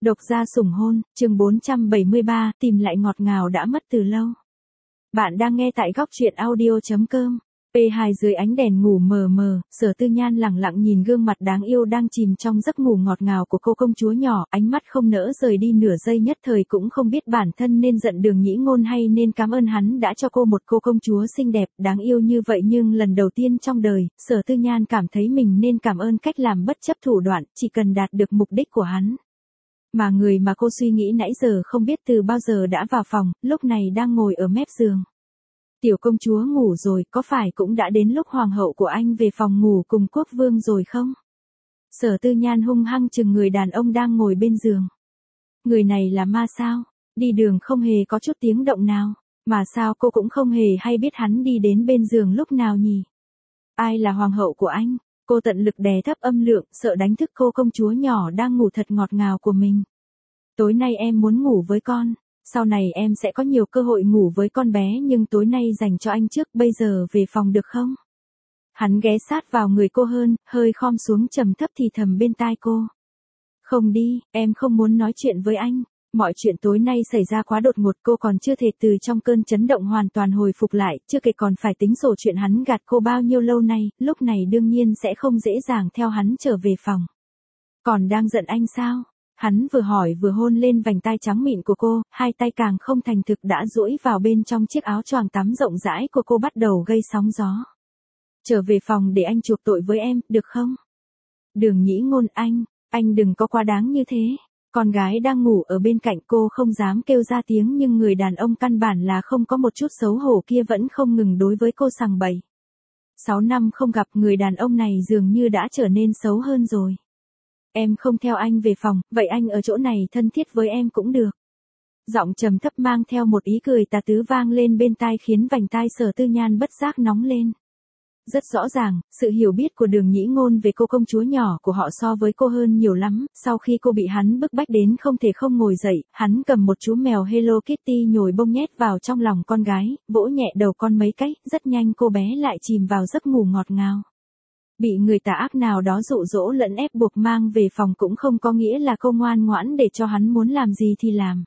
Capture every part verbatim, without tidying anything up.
Độc gia sủng hôn, chương bốn trăm bảy mươi ba, tìm lại ngọt ngào đã mất từ lâu. Bạn đang nghe tại góc truyện audio chấm com. pê hai dưới ánh đèn ngủ mờ mờ, Sở Tư Nhan lẳng lặng nhìn gương mặt đáng yêu đang chìm trong giấc ngủ ngọt ngào của cô công chúa nhỏ, ánh mắt không nỡ rời đi nửa giây, nhất thời cũng không biết bản thân nên giận Đường Nhĩ Ngôn hay nên cảm ơn hắn đã cho cô một cô công chúa xinh đẹp, đáng yêu như vậy. Nhưng lần đầu tiên trong đời, Sở Tư Nhan cảm thấy mình nên cảm ơn cách làm bất chấp thủ đoạn, chỉ cần đạt được mục đích của hắn. Mà người mà cô suy nghĩ nãy giờ không biết từ bao giờ đã vào phòng, lúc này đang ngồi ở mép giường. Tiểu công chúa ngủ rồi, có phải cũng đã đến lúc hoàng hậu của anh về phòng ngủ cùng quốc vương rồi không? Sở Tư Nhan hung hăng chừng người đàn ông đang ngồi bên giường. Người này là ma sao? Đi đường không hề có chút tiếng động nào, mà sao cô cũng không hề hay biết hắn đi đến bên giường lúc nào nhỉ? Ai là hoàng hậu của anh? Cô tận lực đè thấp âm lượng, sợ đánh thức cô công chúa nhỏ đang ngủ thật ngọt ngào của mình. Tối nay em muốn ngủ với con, sau này em sẽ có nhiều cơ hội ngủ với con bé, nhưng tối nay dành cho anh trước, bây giờ về phòng được không? Hắn ghé sát vào người cô hơn, hơi khom xuống trầm thấp thì thầm bên tai cô. Không đi, em không muốn nói chuyện với anh. Mọi chuyện tối nay xảy ra quá đột ngột, cô còn chưa thể từ trong cơn chấn động hoàn toàn hồi phục lại, chưa kể còn phải tính sổ chuyện hắn gạt cô bao nhiêu lâu nay, lúc này đương nhiên sẽ không dễ dàng theo hắn trở về phòng. Còn đang giận anh sao? Hắn vừa hỏi vừa hôn lên vành tai trắng mịn của cô, hai tay càng không thành thực đã duỗi vào bên trong chiếc áo choàng tắm rộng rãi của cô, bắt đầu gây sóng gió. Trở về phòng để anh chuộc tội với em, được không? Đường Nhĩ Ngôn, anh, anh đừng có quá đáng như thế. Con gái đang ngủ ở bên cạnh cô không dám kêu ra tiếng, nhưng người đàn ông căn bản là không có một chút xấu hổ kia vẫn không ngừng đối với cô sằng bậy. Sáu năm không gặp, người đàn ông này dường như đã trở nên xấu hơn rồi. Em không theo anh về phòng, vậy anh ở chỗ này thân thiết với em cũng được. Giọng trầm thấp mang theo một ý cười tà tứ vang lên bên tai khiến vành tai Sở Tư Nhan bất giác nóng lên. Rất rõ ràng, sự hiểu biết của Đường Nhĩ Ngôn về cô công chúa nhỏ của họ so với cô hơn nhiều lắm. Sau khi cô bị hắn bức bách đến không thể không ngồi dậy, hắn cầm một chú mèo Hello Kitty nhồi bông nhét vào trong lòng con gái, vỗ nhẹ đầu con mấy cái, rất nhanh cô bé lại chìm vào giấc ngủ ngọt ngào. Bị người tà ác nào đó dụ dỗ lẫn ép buộc mang về phòng cũng không có nghĩa là cô ngoan ngoãn để cho hắn muốn làm gì thì làm.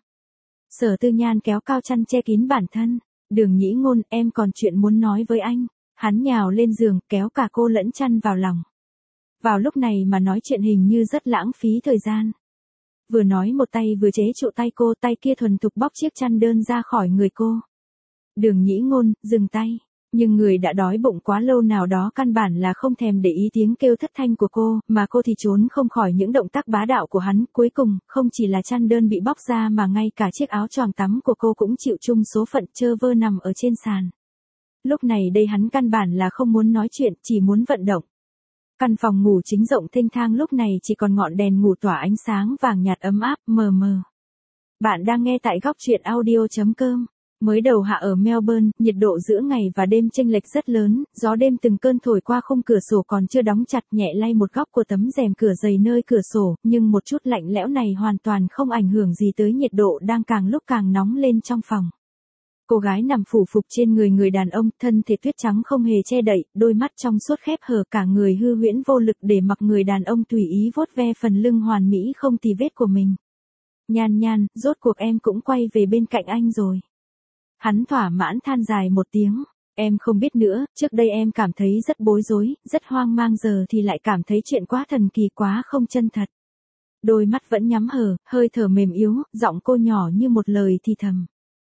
Sở Tư Nhan kéo cao chăn che kín bản thân. Đường Nhĩ Ngôn, em còn chuyện muốn nói với anh. Hắn nhào lên giường, kéo cả cô lẫn chăn vào lòng. Vào lúc này mà nói chuyện hình như rất lãng phí thời gian. Vừa nói một tay vừa chế trụ tay cô, tay kia thuần thục bóc chiếc chăn đơn ra khỏi người cô. Đường Nhĩ Ngôn, dừng tay. Nhưng người đã đói bụng quá lâu nào đó căn bản là không thèm để ý tiếng kêu thất thanh của cô, mà cô thì trốn không khỏi những động tác bá đạo của hắn. Cuối cùng, không chỉ là chăn đơn bị bóc ra mà ngay cả chiếc áo choàng tắm của cô cũng chịu chung số phận, trơ vơ nằm ở trên sàn. Lúc này đây hắn căn bản là không muốn nói chuyện, chỉ muốn vận động. Căn phòng ngủ chính rộng thênh thang lúc này chỉ còn ngọn đèn ngủ tỏa ánh sáng vàng nhạt ấm áp, mờ mờ. Bạn đang nghe tại góc truyện audio chấm com. Mới đầu hạ ở Melbourne, nhiệt độ giữa ngày và đêm chênh lệch rất lớn, gió đêm từng cơn thổi qua khung cửa sổ còn chưa đóng chặt, nhẹ lay một góc của tấm rèm cửa dày nơi cửa sổ, nhưng một chút lạnh lẽo này hoàn toàn không ảnh hưởng gì tới nhiệt độ đang càng lúc càng nóng lên trong phòng. Cô gái nằm phủ phục trên người người đàn ông, thân thể tuyết trắng không hề che đậy, đôi mắt trong suốt khép hờ, cả người hư huyễn vô lực để mặc người đàn ông tùy ý vuốt ve phần lưng hoàn mỹ không tì vết của mình. Nhan Nhan, rốt cuộc em cũng quay về bên cạnh anh rồi. Hắn thỏa mãn than dài một tiếng. Em không biết nữa, trước đây em cảm thấy rất bối rối, rất hoang mang, giờ thì lại cảm thấy chuyện quá thần kỳ, quá không chân thật. Đôi mắt vẫn nhắm hờ, hơi thở mềm yếu, giọng cô nhỏ như một lời thì thầm.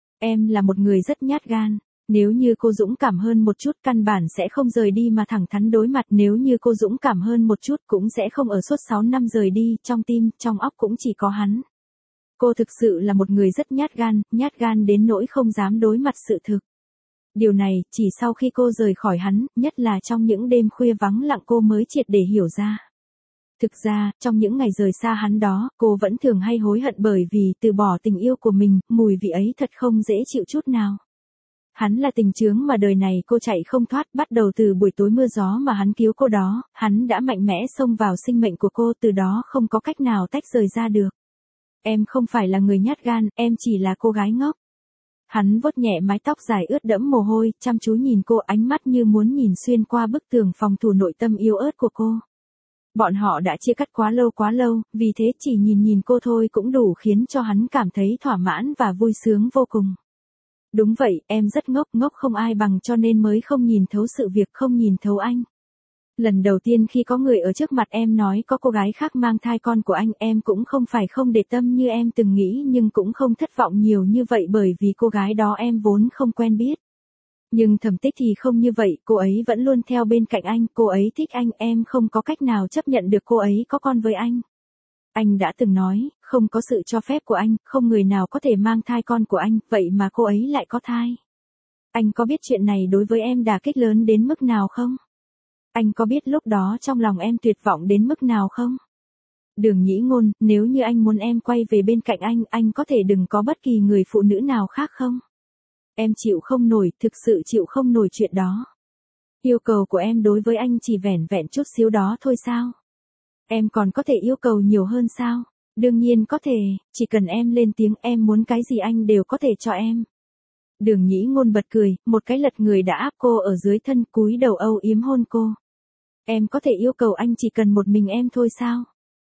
Em là một người rất nhát gan. Nếu như cô dũng cảm hơn một chút căn bản sẽ không rời đi mà thẳng thắn đối mặt. Nếu như cô dũng cảm hơn một chút cũng sẽ không ở suốt sáu năm rời đi, trong tim, trong óc cũng chỉ có hắn. Cô thực sự là một người rất nhát gan, nhát gan đến nỗi không dám đối mặt sự thực. Điều này, chỉ sau khi cô rời khỏi hắn, nhất là trong những đêm khuya vắng lặng cô mới triệt để hiểu ra. Thực ra, trong những ngày rời xa hắn đó, cô vẫn thường hay hối hận bởi vì từ bỏ tình yêu của mình, mùi vị ấy thật không dễ chịu chút nào. Hắn là tình chướng mà đời này cô chạy không thoát, bắt đầu từ buổi tối mưa gió mà hắn cứu cô đó, hắn đã mạnh mẽ xông vào sinh mệnh của cô, từ đó không có cách nào tách rời ra được. Em không phải là người nhát gan, em chỉ là cô gái ngốc. Hắn vuốt nhẹ mái tóc dài ướt đẫm mồ hôi, chăm chú nhìn cô, ánh mắt như muốn nhìn xuyên qua bức tường phòng thủ nội tâm yếu ớt của cô. Bọn họ đã chia cắt quá lâu quá lâu, vì thế chỉ nhìn nhìn cô thôi cũng đủ khiến cho hắn cảm thấy thỏa mãn và vui sướng vô cùng. Đúng vậy, em rất ngốc, ngốc không ai bằng cho nên mới không nhìn thấu sự việc, không nhìn thấu anh. Lần đầu tiên khi có người ở trước mặt em nói có cô gái khác mang thai con của anh, em cũng không phải không để tâm như em từng nghĩ nhưng cũng không thất vọng nhiều như vậy bởi vì cô gái đó em vốn không quen biết. Nhưng Thẩm Tích thì không như vậy, cô ấy vẫn luôn theo bên cạnh anh, cô ấy thích anh, em không có cách nào chấp nhận được cô ấy có con với anh. Anh đã từng nói, không có sự cho phép của anh, không người nào có thể mang thai con của anh, vậy mà cô ấy lại có thai. Anh có biết chuyện này đối với em đả kích lớn đến mức nào không? Anh có biết lúc đó trong lòng em tuyệt vọng đến mức nào không? Đường Nhĩ Ngôn, nếu như anh muốn em quay về bên cạnh anh, anh có thể đừng có bất kỳ người phụ nữ nào khác không? Em chịu không nổi, thực sự chịu không nổi chuyện đó. Yêu cầu của em đối với anh chỉ vẻn vẹn chút xíu đó thôi sao? Em còn có thể yêu cầu nhiều hơn sao? Đương nhiên có thể, chỉ cần em lên tiếng em muốn cái gì anh đều có thể cho em. Đường Nhĩ Ngôn bật cười, một cái lật người đã áp cô ở dưới thân cúi đầu âu yếm hôn cô. Em có thể yêu cầu anh chỉ cần một mình em thôi sao?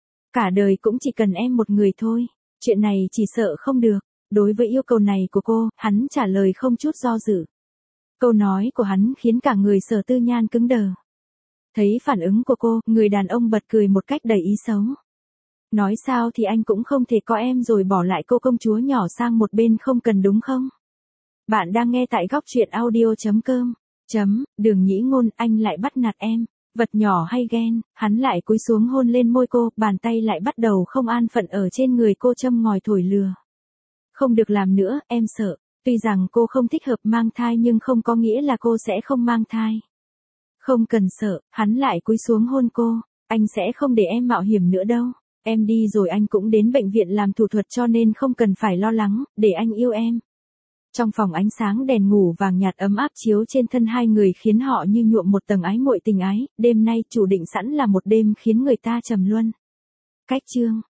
Cả đời cũng chỉ cần em một người thôi, chuyện này chỉ sợ không được. Đối với yêu cầu này của cô, hắn trả lời không chút do dự. Câu nói của hắn khiến cả người Sở Tư Nhan cứng đờ. Thấy phản ứng của cô, người đàn ông bật cười một cách đầy ý xấu. Nói sao thì anh cũng không thể có em rồi bỏ lại cô công chúa nhỏ sang một bên không cần đúng không? Bạn đang nghe tại góc truyện audio chấm com. Chấm, Đường Nhĩ Ngôn, anh lại bắt nạt em. Vật nhỏ hay ghen, hắn lại cúi xuống hôn lên môi cô, bàn tay lại bắt đầu không an phận ở trên người cô châm ngòi thổi lừa. Không được làm nữa, em sợ. Tuy rằng cô không thích hợp mang thai nhưng không có nghĩa là cô sẽ không mang thai. Không cần sợ, hắn lại cúi xuống hôn cô. Anh sẽ không để em mạo hiểm nữa đâu. Em đi rồi anh cũng đến bệnh viện làm thủ thuật cho nên không cần phải lo lắng, để anh yêu em. Trong phòng ánh sáng đèn ngủ vàng nhạt ấm áp chiếu trên thân hai người khiến họ như nhuộm một tầng ái muội tình ái, đêm nay chủ định sẵn là một đêm khiến người ta trầm luân. Cách chương